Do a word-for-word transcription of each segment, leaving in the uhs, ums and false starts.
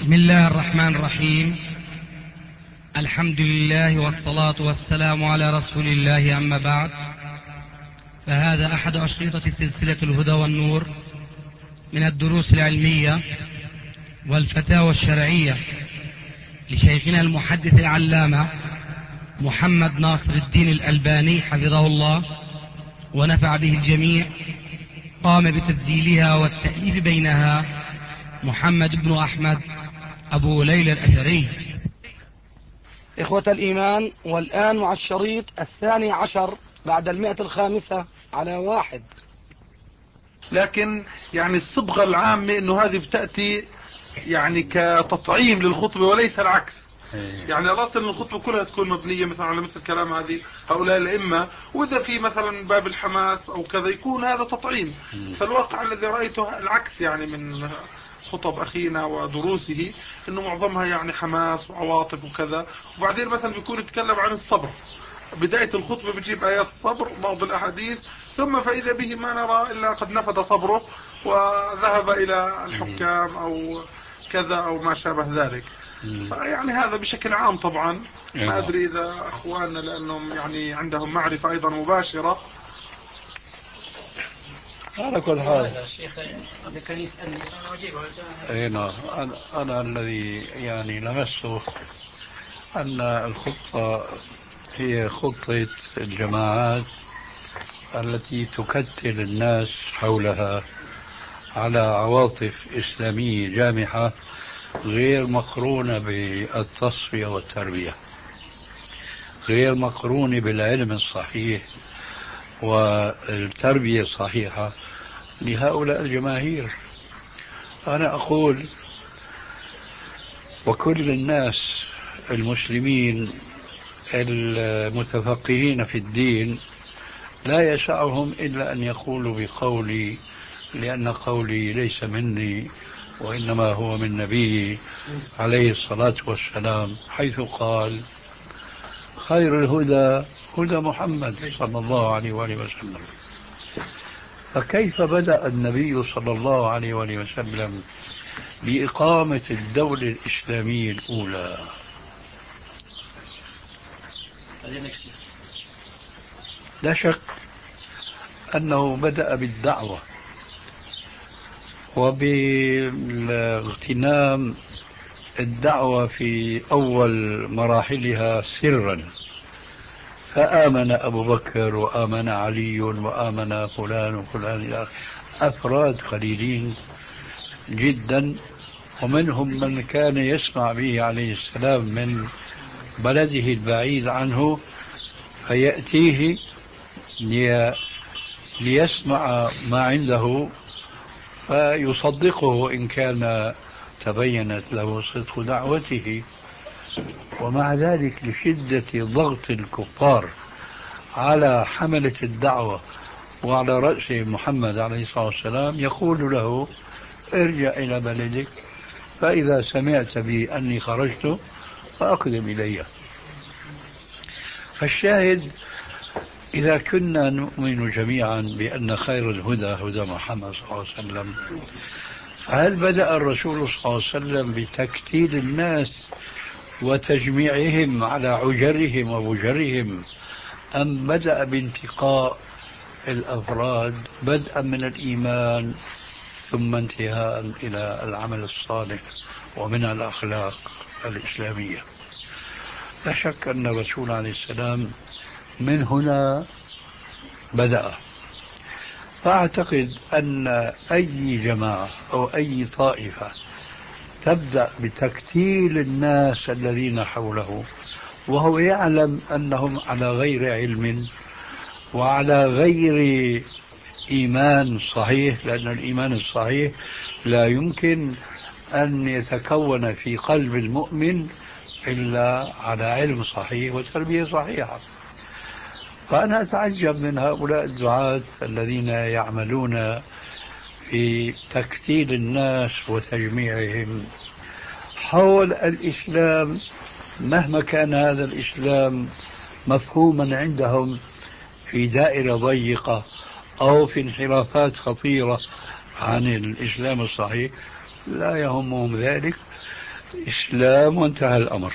بسم الله الرحمن الرحيم. الحمد لله والصلاة والسلام على رسول الله، أما بعد، فهذا أحد أشرطة سلسلة الهدى والنور من الدروس العلمية والفتاوى الشرعية لشيخنا المحدث العلامة محمد ناصر الدين الألباني حفظه الله ونفع به الجميع. قام بتسجيلها والتأليف بينها محمد بن أحمد أبو ليلى الأثري. إخوة الإيمان، والآن مع الشريط الثاني عشر بعد المئة الخامسة على واحد. لكن يعني الصبغة العامة انه هذه بتأتي يعني كتطعيم للخطبة وليس العكس. يعني الاصل ان الخطبة كلها تكون مبنية مثلا على مثل كلام هذه هؤلاء الائمة، واذا في مثلا باب الحماس او كذا يكون هذا تطعيم. فالواقع الذي رأيته العكس يعني من خطب اخينا ودروسه، انه معظمها يعني حماس وعواطف وكذا. وبعدين مثلا بيكون يتكلم عن الصبر، بداية الخطبة بتجيب آيات الصبر بعض الأحاديث، ثم فإذا به ما نرى إلا قد نفد صبره وذهب إلى الحكام أو كذا أو ما شابه ذلك. فيعني هذا بشكل عام طبعا. ما أدري إذا أخواننا لأنهم يعني عندهم معرفة أيضا مباشرة. على كل حال الشيخ إذا كان يسألني أنا أجيبه. أي نعم، أنا, أنا الذي يعني لمسته أن الخطة هي خطة الجماعات التي تكتل الناس حولها على عواطف إسلامية جامحة غير مقرونة بالتصفية والتربية، غير مقرونة بالعلم الصحيح والتربية الصحيحة لهؤلاء الجماهير. أنا أقول وكل الناس المسلمين المتفقهين في الدين لا يسعهم إلا أن يقولوا بقولي، لأن قولي ليس مني وإنما هو من نبي عليه الصلاة والسلام، حيث قال: خير الهدى هدى محمد صلى الله عليه وآله وسلم. فكيف بدأ النبي صلى الله عليه وآله وسلم بإقامة الدولة الإسلامية الأولى؟ لا شك أنه بدأ بالدعوة وباغتنام الدعوة في أول مراحلها سرا، فآمن أبو بكر وآمن علي وآمن فلان وفلان، أفراد قليلين جدا، ومنهم من كان يسمع به عليه السلام من بلده البعيد عنه فيأتيه ليسمع ما عنده فيصدقه إن كان تبينت له صدق دعوته. ومع ذلك لشدة ضغط الكفار على حملة الدعوة وعلى رأس محمد عليه الصلاة والسلام يقول له: ارجع إلى بلدك، فإذا سمعت بي أني خرجت فأقدم إلي. فالشاهد، إذا كنا نؤمن جميعا بأن خير الهدى هدى محمد صلى الله عليه وسلم، فهل بدأ الرسول صلى الله عليه وسلم بتكتيل الناس وتجميعهم على عجرهم وبجرهم، أم بدأ بانتقاء الأفراد بدءا من الإيمان ثم انتهاء إلى العمل الصالح ومن الأخلاق الإسلامية؟ لا شك أن الرسول عليه السلام من هنا بدأ. فأعتقد أن أي جماعة أو أي طائفة تبدأ بتكتيل الناس الذين حوله وهو يعلم أنهم على غير علم وعلى غير إيمان صحيح، لأن الإيمان الصحيح لا يمكن أن يتكون في قلب المؤمن إلا على علم صحيح وتربية صحيحة. فأنا أتعجب من هؤلاء الدعاة الذين يعملون في تكتيل الناس وتجميعهم حول الإسلام، مهما كان هذا الإسلام مفهوما عندهم في دائرة ضيقة أو في انحرافات خطيرة عن الإسلام الصحيح، لا يهمهم ذلك، إسلام وانتهى الأمر.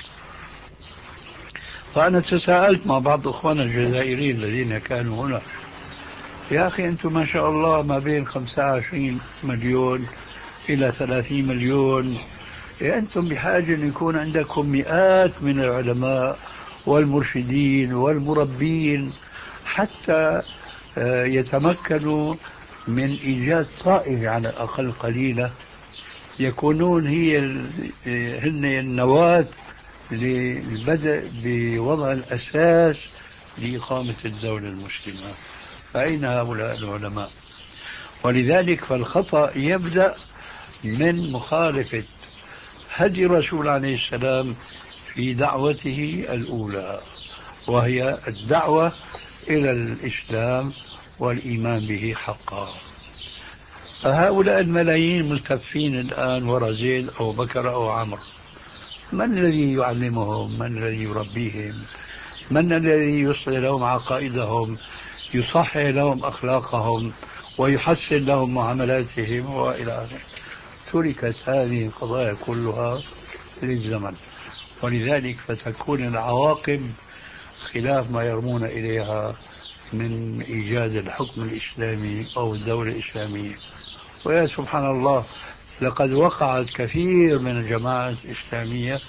فأنا تساءلت مع بعض أخواننا الجزائريين الذين كانوا هنا، يا أخي أنتم ما شاء الله ما بين خمسة وعشرين مليون إلى ثلاثين مليون، أنتم بحاجة أن يكون عندكم مئات من العلماء والمرشدين والمربين حتى يتمكنوا من إيجاد طائفة على الأقل قليلة يكونون هي هن النواة للبدء بوضع الأساس لإقامة الدولة المسلمة. فأين هؤلاء العلماء؟ ولذلك فالخطأ يبدأ من مخالفة هدي الرسول عليه السلام في دعوته الأولى، وهي الدعوة إلى الإسلام والإيمان به حقا. فهؤلاء الملايين ملتفين الآن وراء زيد أو بكر أو عمرو، من الذي يعلمهم؟ من الذي يربيهم؟ من الذي يصلح لهم عقائدهم، يصحح لهم أخلاقهم، ويحسن لهم معاملاتهم وإلى آخره؟ تركت هذه القضايا كلها للزمن، ولذلك فتكون العواقب خلاف ما يرمون إليها من إيجاد الحكم الإسلامي أو الدولة الإسلامية. ويا سبحان الله، لقد وقعت كثير من الجماعات الإسلامية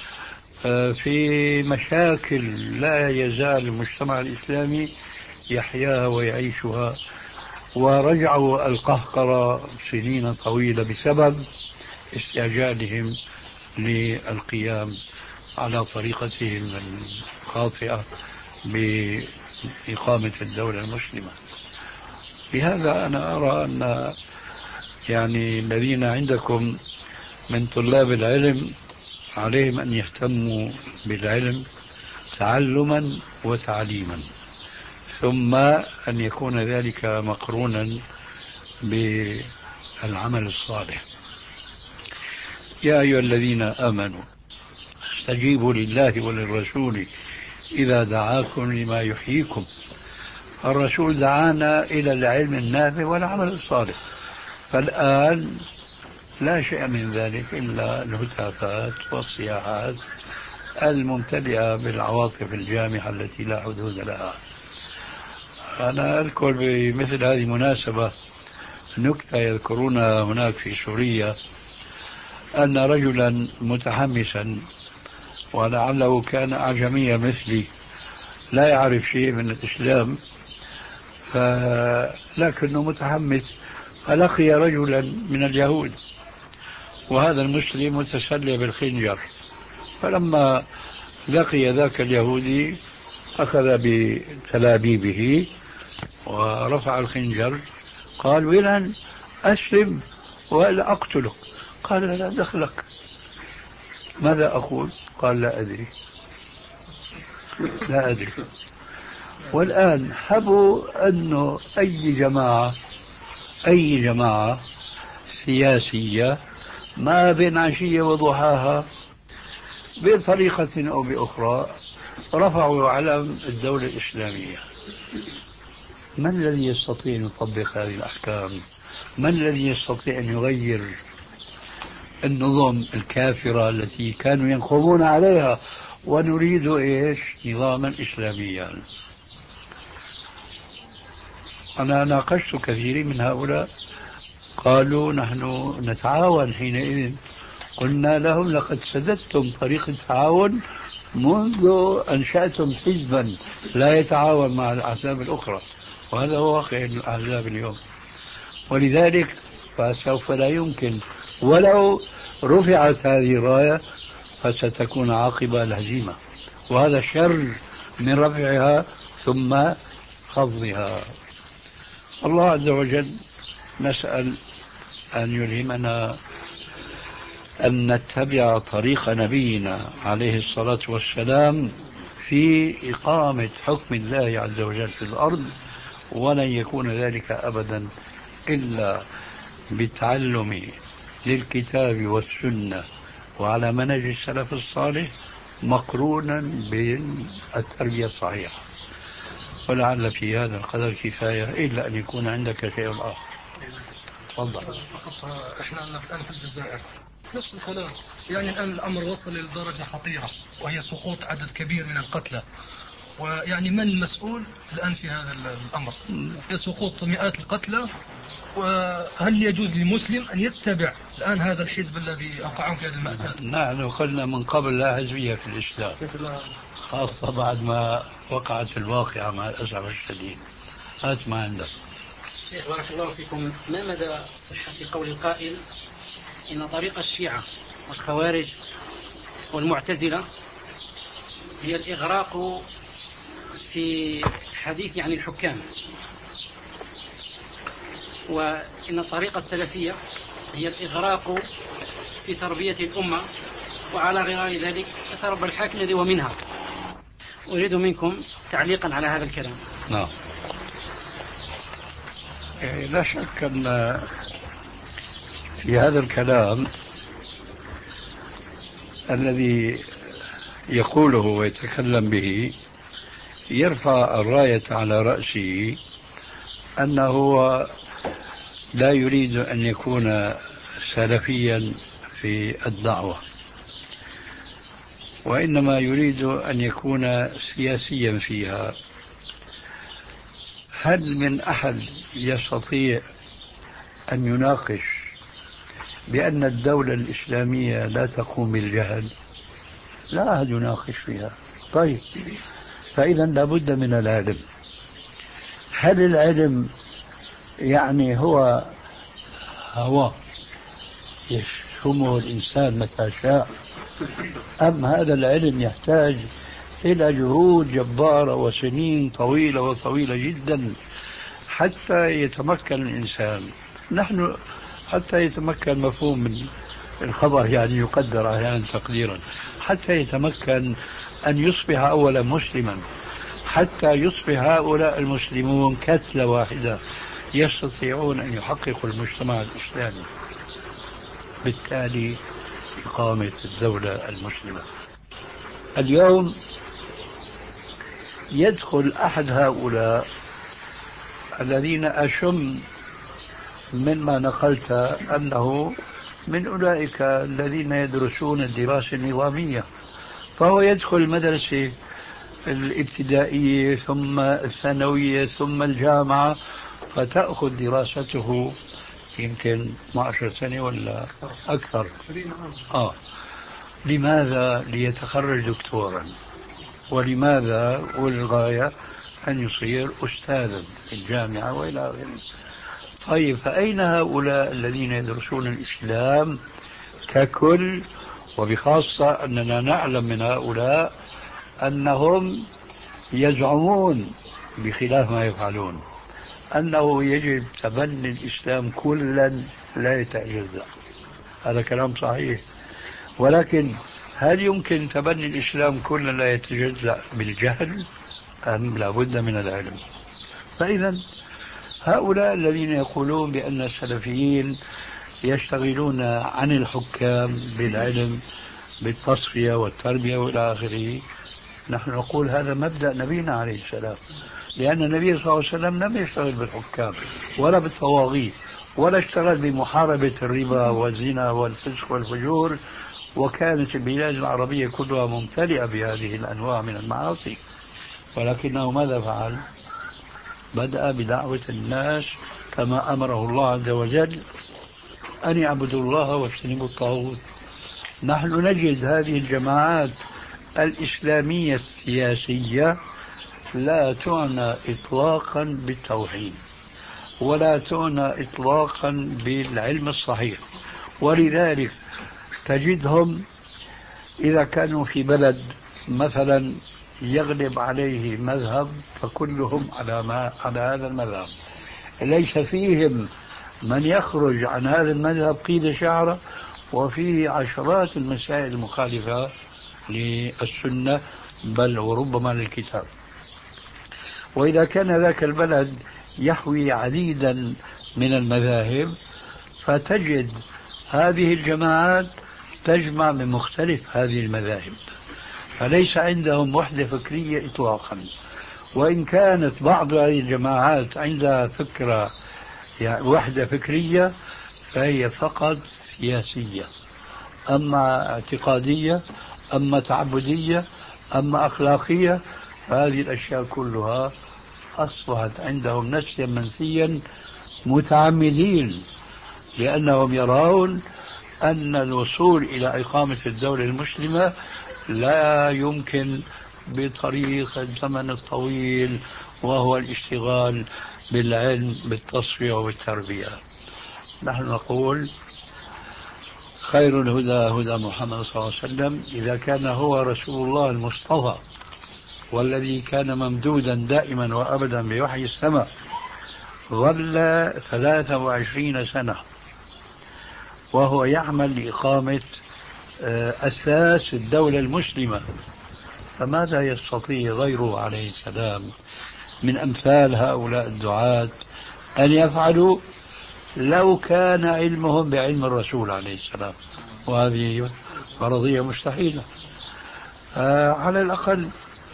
في مشاكل لا يزال المجتمع الإسلامي يحياها ويعيشها، ورجعوا القهقرة سنين طويلة بسبب استعجالهم للقيام على طريقتهم الخاطئة بإقامة الدولة المسلمة. لهذا أنا أرى أن يعني الذين عندكم من طلاب العلم عليهم أن يهتموا بالعلم تعلما وتعليما، ثم أن يكون ذلك مقرونا بالعمل الصالح. يا أيها الذين آمنوا استجيبوا لله وللرسول إذا دعاكم لما يحييكم. الرسول دعانا إلى العلم النافع والعمل الصالح، فالآن لا شيء من ذلك إلا الهتافات والصياحات الممتلئة بالعواطف الجامحة التي لا حدود لها. أنا أذكر بمثل هذه المناسبة نكتة يذكرونها هناك في سوريا، أن رجلا متحمسا ولعله كان أعجميا مثلي لا يعرف شيء من الإسلام، لكنه متحمس، فلقي رجلا من اليهود، وهذا المسلم متسلى بالخنجر، فلما لقي ذاك اليهودي أخذ بتلابيبه ورفع الخنجر، قال: ويلا أسلم ولا أقتلك. قال: لا دخلك. ماذا أقول؟ قال: لا أدري لا أدري. والآن حبوا أنه أي جماعة أي جماعة سياسية ما بين عشية وضحاها بطريقة أو بأخرى رفعوا علم الدولة الإسلامية. من الذي يستطيع أن يطبق هذه الأحكام؟ من الذي يستطيع أن يغير النظم الكافرة التي كانوا ينقمون عليها؟ ونريد إيش؟ نظاما إسلاميا. أنا ناقشت كثيرين من هؤلاء، قالوا: نحن نتعاون حينئذ. قلنا لهم: لقد سددتم طريق التعاون منذ أنشأتم حزبا لا يتعاون مع الأحزاب الأخرى، وهذا هو واقع الأحزاب اليوم. ولذلك فسوف لا يمكن، ولو رفعت هذه الراية فستكون عاقبة الهزيمة، وهذا شر من رفعها ثم خفضها. الله عز وجل نسأل أن يلهمنا أن نتبع طريق نبينا عليه الصلاة والسلام في إقامة حكم الله عز وجل في الأرض، ولن يكون ذلك أبدا إلا بالتعلم للكتاب والسنة وعلى منهج السلف الصالح مقرونا بالتربية الصحيحة. ولعل في هذا القدر كفاية، إلا أن يكون عندك شيء آخر. تفضل. احنا الآن في الجزائر نفس الكلام. يعني الآن الأمر وصل لدرجة خطيرة وهي سقوط عدد كبير من القتلى، ويعني من المسؤول الآن في هذا الأمر؟ سقوط مئات القتلى، وهل يجوز لمسلم أن يتبع الآن هذا الحزب الذي أوقعهم في هذه المأساة؟ نحن قلنا من قبل لا حزبية في الإسلام، خاصة بعد ما وقعت الواقعة مع الأسف الشديد. هات ما عندك. شيخ بارك الله فيكم، ما مدى صحة قول القائل إن طريق الشيعة والخوارج والمعتزلة هي الإغراق في حديث عن الحكام، وإن الطريقة السلفية هي الإغراق في تربية الأمة، وعلى غير ذلك يتربى الحاكم الذي ومنها؟ أريد منكم تعليقا على هذا الكلام. نعم. يعني لا شك أن في هذا الكلام الذي يقوله ويتكلم به يرفع الراية على رأسه أنه لا يريد أن يكون سلفيا في الدعوة، وإنما يريد أن يكون سياسيا فيها. هل من أحد يستطيع أن يناقش بأن الدولة الإسلامية لا تقوم بالجهل؟ لا أحد يناقش فيها. طيب، فإذا لابد من العلم. هل العلم يعني هو هو يشمه الإنسان متى شاء، أم هذا العلم يحتاج إلى جهود جبارة وسنين طويلة وطويلة جدا حتى يتمكن الإنسان؟ نحن حتى يتمكن مفهوم من الخبر، يعني يقدر أحيانا تقديرا، حتى يتمكن أن يصبح أولا مسلما، حتى يصبح هؤلاء المسلمون كتلة واحدة يستطيعون أن يحققوا المجتمع الإسلامي، بالتالي إقامة الدولة المسلمة. اليوم يدخل أحد هؤلاء الذين أشم مما نقلت أنه من أولئك الذين يدرسون الدراسة النظامية، فهو يدخل المدرسة الابتدائية ثم الثانوية ثم الجامعة، فتأخذ دراسته يمكن اثنتي عشرة سنة ولا أكثر. آه. لماذا؟ ليتخرج دكتورا. ولماذا؟ والغاية أن يصير أستاذا في الجامعة وإلى آخره. طيب، فأين هؤلاء الذين يدرسون الإسلام ككل؟ وبخاصة أننا نعلم من هؤلاء أنهم يزعمون بخلاف ما يفعلون أنه يجب تبني الإسلام كلا لا يتجزأ. هذا كلام صحيح، ولكن هل يمكن تبني الإسلام كلا لا يتجزأ بالجهل أم لا بد من العلم؟ فإذا هؤلاء الذين يقولون بأن السلفيين يشتغلون عن الحكام بالعلم بالتصفية والتربية وإلى آخره، نحن نقول هذا مبدأ نبينا عليه السلام، لأن النبي صلى الله عليه وسلم لم يشتغل بالحكام ولا بالطواغيت، ولا اشتغل بمحاربة الربا والزنا والفسق والفجور، وكانت البلاد العربية كلها ممتلئة بهذه الأنواع من المعاصي. ولكنه ماذا فعل؟ بدأ بدعوة الناس كما أمره الله عز وجل أن يعبدوا الله واجتنبوا الطاغوت. نحن نجد هذه الجماعات الإسلامية السياسية لا تعنى إطلاقا بالتوحيد، ولا تعنى إطلاقا بالعلم الصحيح، ولذلك تجدهم إذا كانوا في بلد مثلا يغلب عليه مذهب فكلهم على, ما على هذا المذهب، ليس فيهم من يخرج عن هذا المذهب قيد شعره، وفيه عشرات المسائل المخالفة للسنة بل وربما للكتاب. وإذا كان ذاك البلد يحوي عديدا من المذاهب فتجد هذه الجماعات تجمع من مختلف هذه المذاهب، فليس عندهم وحدة فكرية إطلاقا. وإن كانت بعض هذه الجماعات عندها فكرة يعني وحدة فكرية فهي فقط سياسية، أما اعتقادية، أما تعبدية، أما أخلاقية، هذه الأشياء كلها أصبحت عندهم نسيا منسيا متعمدين، لأنهم يرون أن الوصول إلى إقامة الدولة المسلمة لا يمكن بطريق الزمن الطويل، وهو الاشتغال بالعلم بالتصفية والتربية. نحن نقول خير الهدى هدى محمد صلى الله عليه وسلم، إذا كان هو رسول الله المصطفى والذي كان ممدودا دائما وأبدا بوحي السماء، ظل ثلاثة وعشرين سنة وهو يعمل لإقامة أساس الدولة المسلمة، فماذا يستطيع غيره عليه السلام من أمثال هؤلاء الدعاة أن يفعلوا لو كان علمهم بعلم الرسول عليه السلام؟ وهذه فرضية مستحيلة. على الأقل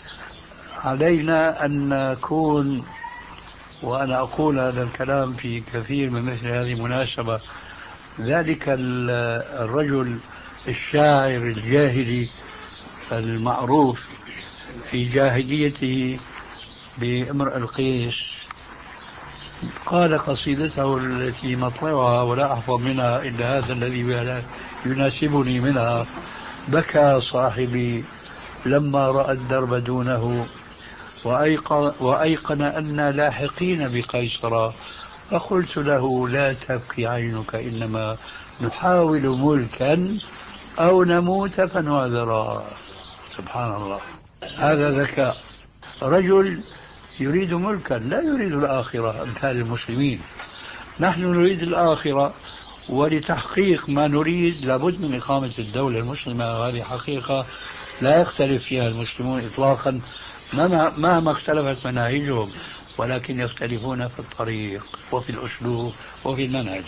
علينا أن نكون، وأنا أقول هذا الكلام في كثير من مثل هذه المناسبة، ذلك الرجل الشاعر الجاهلي المعروف في جاهليته بامرئ القيس قال قصيدته التي مطلعها ولا أحفظ منها إلا هذا الذي يناسبني منها: بكى صاحبي لما رأى الدرب دونه وأيقن, وأيقن أن لاحقين بقيصر، فقلت له لا تبكي عينك إنما نحاول ملكا أو نموت فنعذرا. سبحان الله، هذا ذكاء رجل يريد ملكا لا يريد الآخرة أمثال المسلمين. نحن نريد الآخرة، ولتحقيق ما نريد لابد من إقامة الدولة المسلمة، وهذه حقيقة لا يختلف فيها المسلمون إطلاقا مهما اختلفت مناهجهم، ولكن يختلفون في الطريق وفي الأسلوب وفي المنهج.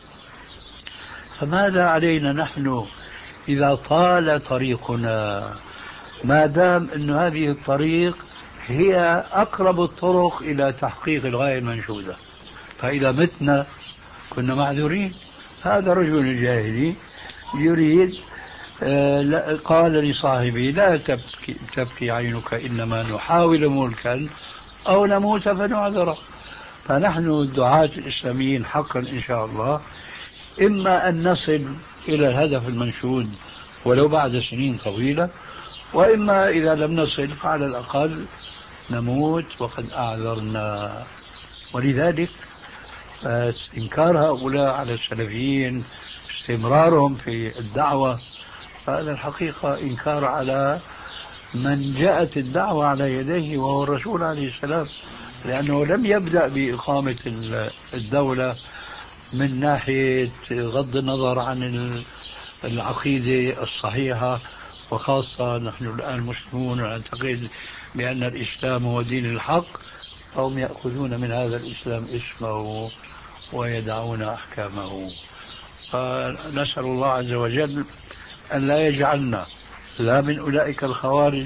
فماذا علينا نحن إذا طال طريقنا، ما دام أن هذه الطريق هي أقرب الطرق إلى تحقيق الغاية المنشودة؟ فإذا متنا كنا معذورين. هذا رجل جاهلي يريد آه قال لصاحبه لا تبكي, تبكي عينك إنما نحاول ملكا أو نموت فنعذر. فنحن الدعاة الإسلاميين حقا إن شاء الله إما أن نصل إلى الهدف المنشود ولو بعد سنين طويلة، وإما إذا لم نصل فعلى الأقل نموت وقد أعذرنا. ولذلك استنكار هؤلاء على السلفيين، استمرارهم في الدعوة، هذا الحقيقة إنكار على من جاءت الدعوة على يديه وهو الرسول عليه السلام، لأنه لم يبدأ بإقامة الدولة من ناحية غض النظر عن العقيدة الصحيحة، وخاصة نحن الآن مسلمون نعتقد بأن الإسلام هو دين الحق، هم يأخذون من هذا الإسلام اسمه ويدعون أحكامه. فنسأل الله عز وجل أن لا يجعلنا لا من أولئك الخوارج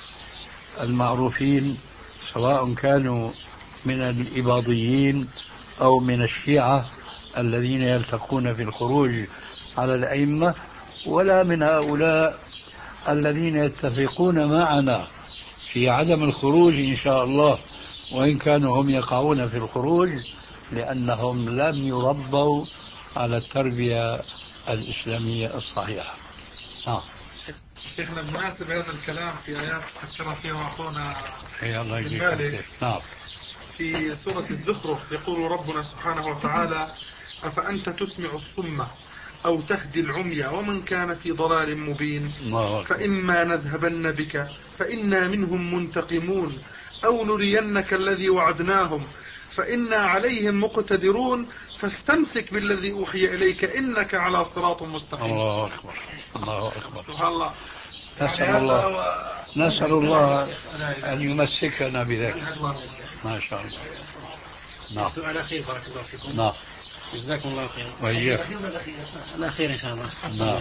المعروفين سواء كانوا من الإباضيين أو من الشيعة الذين يلتقون في الخروج على الأئمة، ولا من هؤلاء الذين يتفقون معنا في عدم الخروج إن شاء الله، وإن كانوا هم يقعون في الخروج لأنهم لم يربوا على التربية الإسلامية الصحيحة. آه. شيخنا بمناسبة هذا الكلام في آيات فكر فيها أخونا مالك نعم في سورة الزخرف يقول ربنا سبحانه وتعالى: أفأنت تسمع الصم أو تهدي العمي ومن كان في ضلال مبين فإما نذهبن بك فإنا منهم منتقمون أو نرينك الذي وعدناهم فإنا عليهم مقتدرون فاستمسك بالذي أوحي إليك إنك على صراط مستقيم. الله أكبر الله أكبر. سبحان الله. نسأل الله نسأل الله أن يمسكنا بذلك. ما شاء الله. نعم. السؤال الأخير بارك الله فيكم. نعم. جزاكم الله خير. وإياك. الأخير إن شاء الله. نعم.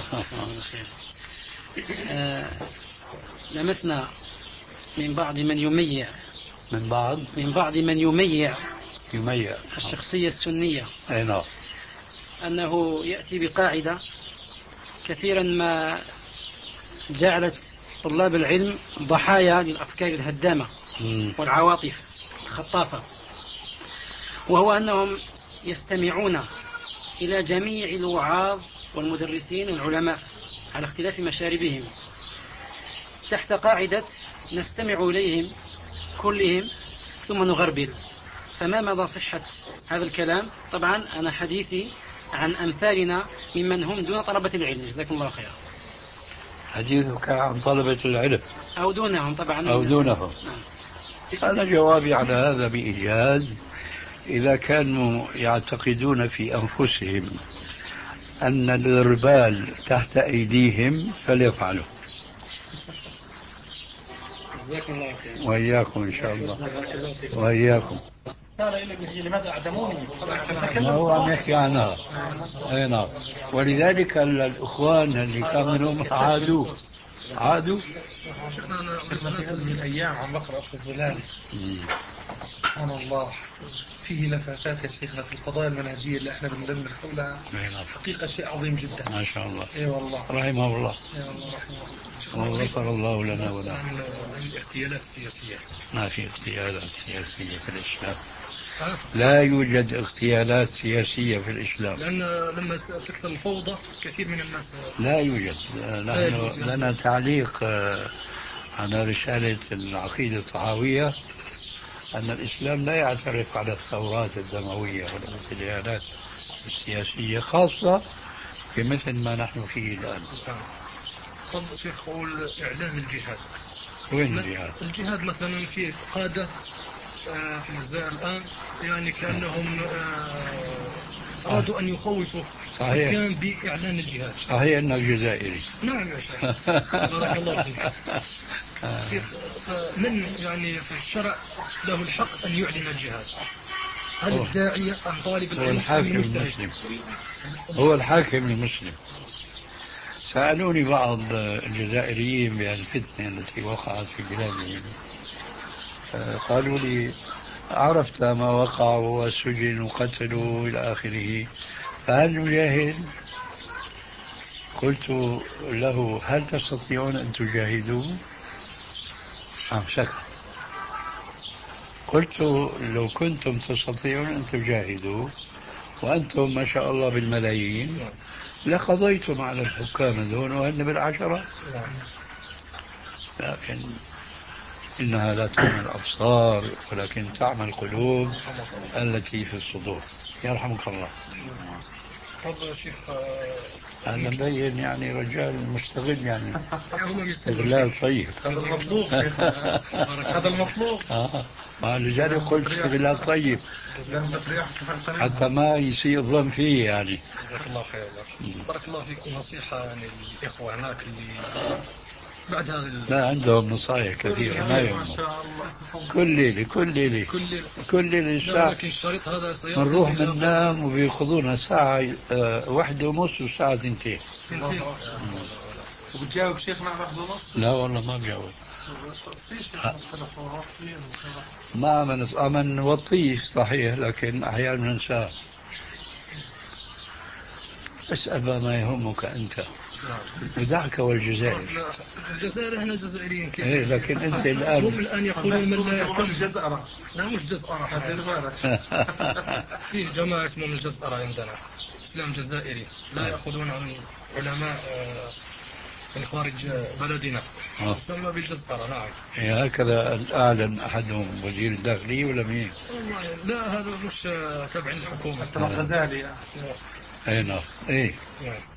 آه لمسنا من بعض من يميع من بعض من بعض من يميع يميع الشخصية السنية أي نعم أنه يأتي بقاعدة كثيرا ما جعلت طلاب العلم ضحايا للأفكار الهدامة والعواطف الخطافة، وهو أنهم يستمعون إلى جميع الوعاظ والمدرسين والعلماء على اختلاف مشاربهم تحت قاعدة نستمع إليهم كلهم ثم نغربل. فما مدى صحة هذا الكلام؟ طبعا أنا حديثي عن أمثالنا ممن هم دون طلبة العلم، جزاكم الله خيرا. حديثك عن طلبة العلم أو دونهم طبعا أو دونهم. أنا جوابي على هذا بإيجاز: إذا كانوا يعتقدون في أنفسهم أن الغربال تحت أيديهم فليفعلوا. جزاكم الله خير. وإياكم إن شاء الله. وإياكم. لماذا أعدموني؟ ما هو عم يحكي عنها. أي نعم. ولذلك الإخوان اللي كانوا عادوا عادوا شيخنا أنا في هذه الأيام عم بقرأ في الظلال، سبحان الله، فيه لفتات يا شيخنا في القضايا المنهجية اللي احنا بندمر حولها. حقيقة شيء عظيم جدا ما شاء الله. اي والله رحمه الله. اي والله رحمه الله. وغفر الله لنا ولنا. عن الاغتيالات السياسية. ما في اغتيالات سياسية في الإسلام. لا يوجد اغتيالات سياسية في الإسلام. لأن لما تكثر الفوضى كثير من الناس لا يوجد. نحن لنا تعليق على رسالة العقيدة الطحاوية أن الإسلام لا يعترف على الثورات الدموية والاغتيالات السياسية، خاصة في مثل ما نحن فيه الآن. طب شيخ، قول إعلان الجهاد. وين الجهاد؟ الجهاد مثلا في قادة في الجزائر الآن يعني كأنهم أرادوا أن يخوفوا الحكام بإعلان الجهاد. صحيح أنك جزائري. نعم يا شيخ، بارك الله فيك. شيخ، من يعني في الشرع له الحق أن يعلن الجهاد؟ هل الداعية أم طالب العلم؟ هو الحاكم المسلم. هو الحاكم المسلم. سألوني بعض الجزائريين بهالفتنة التي وقعت في بلادهم، قالوا لي: عرفت ما وقع وسجن وقتلوا إلى آخره، فهل نجاهد؟ قلت له: هل تستطيعون أن تجاهدوا؟ آه سكت. قلت: لو كنتم تستطيعون أن تجاهدوا وأنتم ما شاء الله بالملايين لقضيتم على الحكام دون وهن بالعشرة، لكن إنها لا تعمل الأبصار ولكن تعمل القلوب التي في الصدور. يرحمك الله. طب شيخ، أنا مبين يعني رجال مستغل، يعني استغلال طيب. هذا المطلوب شيخ. هذا المطلوب. آه. ما لذلك قلت استغلال طيب حتى ما يصير ظن فيه يعني. جزاك الله خير. بارك الله فيك. نصيحة يعني للإخوة هناك اللي بعد هذا لا عندهم نصائح كثيرة ما يهمهم. كل ليلة كل ليلة كل ليلة الساعة. لكن الشريط هذا بنروح بننام وبيأخذونا ساعة آه واحدة ونص وساعة ثنتين. وبتجاوب شيخنا على واحدة ونص؟ لا والله ما بجاوب. ما من أمن وطيه صحيح، لكن أحيانا ننساه. اسأل ما يهمك أنت ودعك والجزائر. الجزائر احنا جزائريين كيف؟ إيه لكن أنت الآن هم الآن يقولون من لا يهتم. الجزائرة. لا مش جزائرة. في جماعة اسمهم الجزائرة عندنا، إسلام جزائري، لا يأخذون عن علماء من خارج بلدنا، يسمى بالجزائرة. نعم. إيه هكذا أعلن أحدهم وزير الداخلية ولا مين؟ لا هذا مش تابع الحكومة. الغزالي. أي نعم. إيه. نعم.